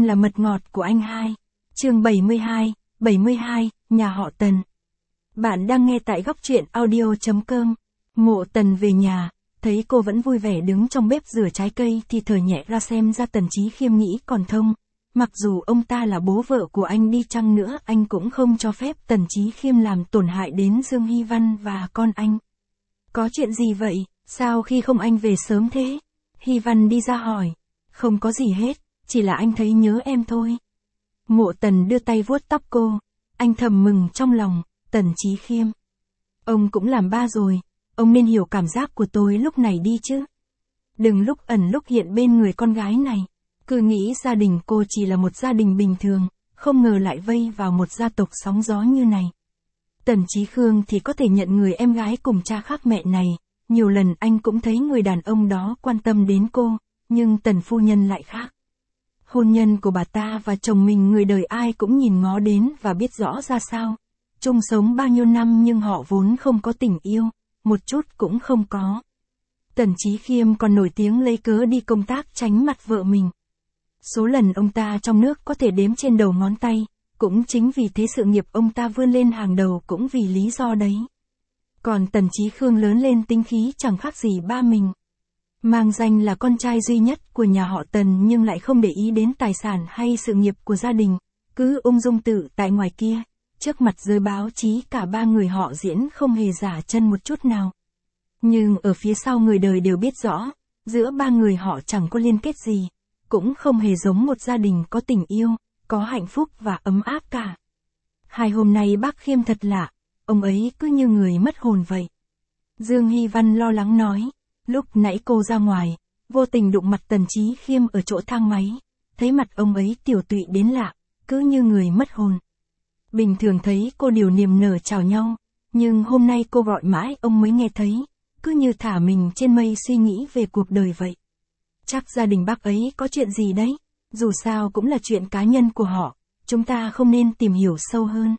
Em là mật ngọt của anh hai. Chương 72, nhà họ Tần. Bạn đang nghe tại góc truyện audio.com. Mộ Tần về nhà, thấy cô vẫn vui vẻ đứng trong bếp rửa trái cây thì thở nhẹ ra xem ra Tần Chí Khiêm nghĩ còn thông. Mặc dù ông ta là bố vợ của anh đi chăng nữa anh cũng không cho phép Tần Chí Khiêm làm tổn hại đến Dương Hy Văn và con anh. Có chuyện gì vậy, sao khi không anh về sớm thế? Hy Văn đi ra hỏi. Không có gì hết, chỉ là anh thấy nhớ em thôi. Mộ Tần đưa tay vuốt tóc cô. Anh thầm mừng trong lòng, Tần Chí Khiêm. Ông cũng làm ba rồi, ông nên hiểu cảm giác của tôi lúc này đi chứ. Đừng lúc ẩn lúc hiện bên người con gái này. Cứ nghĩ gia đình cô chỉ là một gia đình bình thường, không ngờ lại vây vào một gia tộc sóng gió như này. Tần Chí Khương thì có thể nhận người em gái cùng cha khác mẹ này, nhiều lần anh cũng thấy người đàn ông đó quan tâm đến cô, nhưng Tần phu nhân lại khác. Hôn nhân của bà ta và chồng mình người đời ai cũng nhìn ngó đến và biết rõ ra sao. Chung sống bao nhiêu năm nhưng họ vốn không có tình yêu, một chút cũng không có. Tần Chí Khiêm còn nổi tiếng lấy cớ đi công tác tránh mặt vợ mình. Số lần ông ta trong nước có thể đếm trên đầu ngón tay, cũng chính vì thế sự nghiệp ông ta vươn lên hàng đầu cũng vì lý do đấy. Còn Tần Chí Khương lớn lên tính khí chẳng khác gì ba mình. Mang danh là con trai duy nhất của nhà họ Tần nhưng lại không để ý đến tài sản hay sự nghiệp của gia đình, cứ ung dung tự tại ngoài kia, trước mặt giới báo chí cả ba người họ diễn không hề giả chân một chút nào. Nhưng ở phía sau người đời đều biết rõ, giữa ba người họ chẳng có liên kết gì, cũng không hề giống một gia đình có tình yêu, có hạnh phúc và ấm áp cả. Hai hôm nay bác Khiêm thật lạ, ông ấy cứ như người mất hồn vậy. Dương Hy Văn lo lắng nói. Lúc nãy cô ra ngoài, vô tình đụng mặt Tần Chí Khiêm ở chỗ thang máy, thấy mặt ông ấy tiểu tụy đến lạ, cứ như người mất hồn. Bình thường thấy cô điều niềm nở chào nhau, nhưng hôm nay cô gọi mãi ông mới nghe thấy, cứ như thả mình trên mây suy nghĩ về cuộc đời vậy. Chắc gia đình bác ấy có chuyện gì đấy, dù sao cũng là chuyện cá nhân của họ, chúng ta không nên tìm hiểu sâu hơn.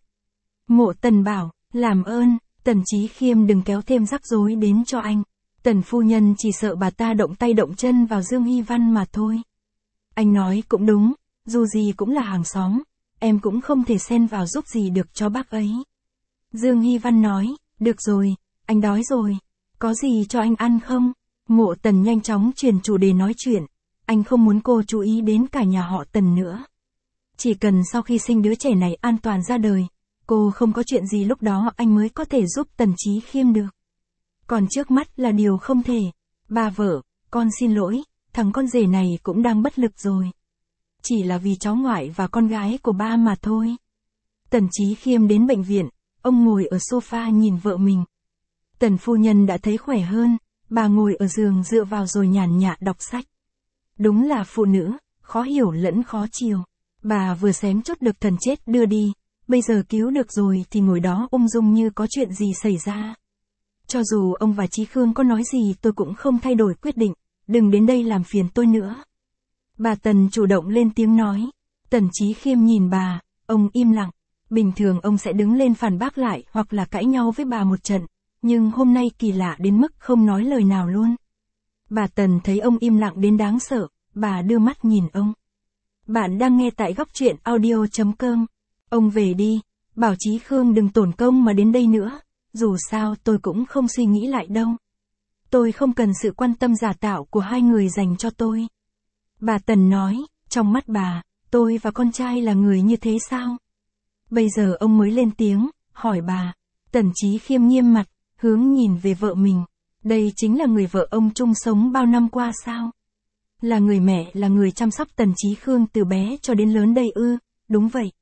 Mộ Tần bảo, làm ơn, Tần Chí Khiêm đừng kéo thêm rắc rối đến cho anh. Tần phu nhân chỉ sợ bà ta động tay động chân vào Dương Hy Văn mà thôi. Anh nói cũng đúng, dù gì cũng là hàng xóm, em cũng không thể xen vào giúp gì được cho bác ấy. Dương Hy Văn nói, được rồi, anh đói rồi, có gì cho anh ăn không? Mộ Tần nhanh chóng chuyển chủ đề nói chuyện, anh không muốn cô chú ý đến cả nhà họ Tần nữa. Chỉ cần sau khi sinh đứa trẻ này an toàn ra đời, cô không có chuyện gì lúc đó anh mới có thể giúp Tần Chí Khiêm được. Còn trước mắt là điều không thể. Bà vợ, con xin lỗi, thằng con rể này cũng đang bất lực rồi. Chỉ là vì cháu ngoại và con gái của ba mà thôi. Tần Chí Khiêm đến bệnh viện, ông ngồi ở sofa nhìn vợ mình. Tần phu nhân đã thấy khỏe hơn, bà ngồi ở giường dựa vào rồi nhàn nhã đọc sách. Đúng là phụ nữ, khó hiểu lẫn khó chiều. Bà vừa xém chốt được thần chết đưa đi, bây giờ cứu được rồi thì ngồi đó ung dung như có chuyện gì xảy ra. Cho dù ông và Chí Khương có nói gì tôi cũng không thay đổi quyết định, đừng đến đây làm phiền tôi nữa. Bà Tần chủ động lên tiếng nói. Tần Chí Khiêm nhìn bà, ông im lặng. Bình thường ông sẽ đứng lên phản bác lại hoặc là cãi nhau với bà một trận, nhưng hôm nay kỳ lạ đến mức không nói lời nào luôn. Bà Tần thấy ông im lặng đến đáng sợ, bà đưa mắt nhìn ông. Bạn đang nghe tại góc truyện audio.com. Ông về đi, bảo Chí Khương đừng tổn công mà đến đây nữa. Dù sao tôi cũng không suy nghĩ lại đâu. Tôi không cần sự quan tâm giả tạo của hai người dành cho tôi. Bà Tần nói, trong mắt bà, tôi và con trai là người như thế sao? Bây giờ ông mới lên tiếng, hỏi bà. Tần Chí Khiêm nghiêm mặt, hướng nhìn về vợ mình. Đây chính là người vợ ông chung sống bao năm qua sao? Là người mẹ là người chăm sóc Tần Chí Khương từ bé cho đến lớn đây ư? Đúng vậy.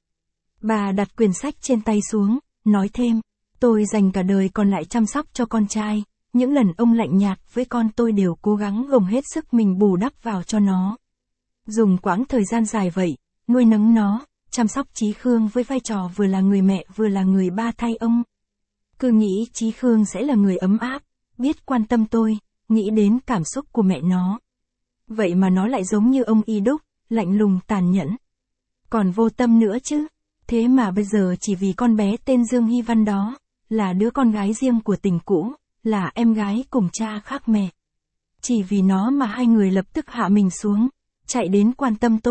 Bà đặt quyển sách trên tay xuống, nói thêm. Tôi dành cả đời còn lại chăm sóc cho con trai, những lần ông lạnh nhạt với con tôi đều cố gắng gồng hết sức mình bù đắp vào cho nó. Dùng quãng thời gian dài vậy, nuôi nấng nó, chăm sóc Chí Khương với vai trò vừa là người mẹ vừa là người ba thay ông. Cứ nghĩ Chí Khương sẽ là người ấm áp, biết quan tâm tôi, nghĩ đến cảm xúc của mẹ nó. Vậy mà nó lại giống như ông y đúc, lạnh lùng tàn nhẫn. Còn vô tâm nữa chứ, thế mà bây giờ chỉ vì con bé tên Dương Hy Văn đó, là đứa con gái riêng của tình cũ, là em gái cùng cha khác mẹ. Chỉ vì nó mà hai người lập tức hạ mình xuống, chạy đến quan tâm tôi,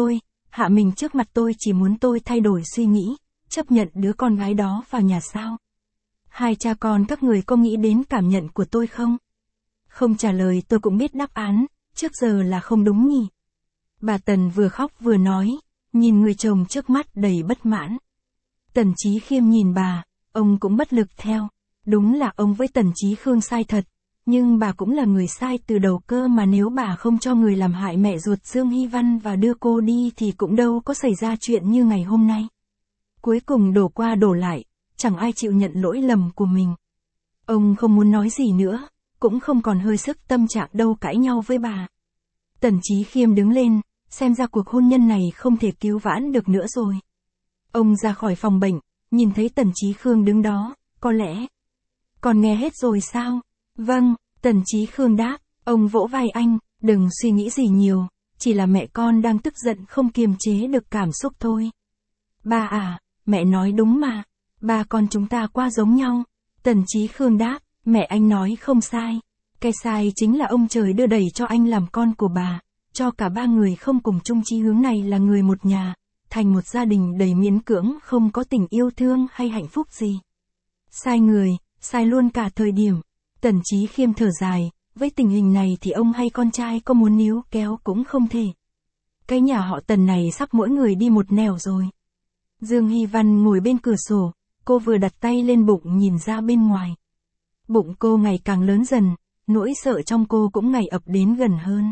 hạ mình trước mặt tôi chỉ muốn tôi thay đổi suy nghĩ, chấp nhận đứa con gái đó vào nhà sao? Hai cha con các người có nghĩ đến cảm nhận của tôi không? Không trả lời tôi cũng biết đáp án, trước giờ là không đúng nhỉ. Bà Tần vừa khóc vừa nói, nhìn người chồng trước mắt đầy bất mãn. Tần Chí Khiêm nhìn bà, ông cũng bất lực theo. Đúng là ông với Tần Chí Khương sai thật, nhưng bà cũng là người sai từ đầu cơ mà, nếu bà không cho người làm hại mẹ ruột Dương Hy Văn và đưa cô đi thì cũng đâu có xảy ra chuyện như ngày hôm nay. Cuối cùng đổ qua đổ lại, chẳng ai chịu nhận lỗi lầm của mình. Ông không muốn nói gì nữa, cũng không còn hơi sức tâm trạng đâu cãi nhau với bà. Tần Chí Khiêm đứng lên, xem ra cuộc hôn nhân này không thể cứu vãn được nữa rồi. Ông ra khỏi phòng bệnh, nhìn thấy Tần Chí Khương đứng đó, có lẽ. Còn nghe hết rồi sao? Vâng, Tần Chí Khương đáp, ông vỗ vai anh, đừng suy nghĩ gì nhiều, chỉ là mẹ con đang tức giận không kiềm chế được cảm xúc thôi. Ba à, mẹ nói đúng mà, ba con chúng ta quá giống nhau. Tần Chí Khương đáp, mẹ anh nói không sai. Cái sai chính là ông trời đưa đẩy cho anh làm con của bà, cho cả ba người không cùng chung chí hướng này là người một nhà, thành một gia đình đầy miễn cưỡng, không có tình yêu thương hay hạnh phúc gì. Sai người, sai luôn cả thời điểm. Tần Chí Khiêm thở dài, với tình hình này thì ông hay con trai có muốn níu kéo cũng không thể. Cái nhà họ Tần này sắp mỗi người đi một nẻo rồi. Dương Hy Văn ngồi bên cửa sổ, cô vừa đặt tay lên bụng nhìn ra bên ngoài. Bụng cô ngày càng lớn dần, nỗi sợ trong cô cũng ngày ập đến gần hơn.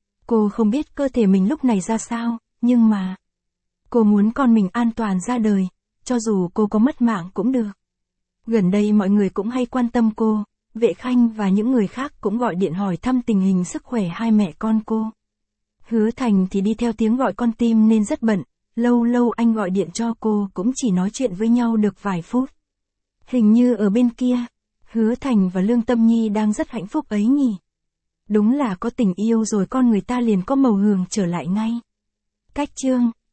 Cô không biết cơ thể mình lúc này ra sao, nhưng mà cô muốn con mình an toàn ra đời, cho dù cô có mất mạng cũng được. Gần đây mọi người cũng hay quan tâm cô, Vệ Khanh và những người khác cũng gọi điện hỏi thăm tình hình sức khỏe hai mẹ con cô. Hứa Thành thì đi theo tiếng gọi con tim nên rất bận, lâu lâu anh gọi điện cho cô cũng chỉ nói chuyện với nhau được vài phút. Hình như ở bên kia, Hứa Thành và Lương Tâm Nhi đang rất hạnh phúc ấy nhỉ. Đúng là có tình yêu rồi con người ta liền có màu hường trở lại ngay. Cách chương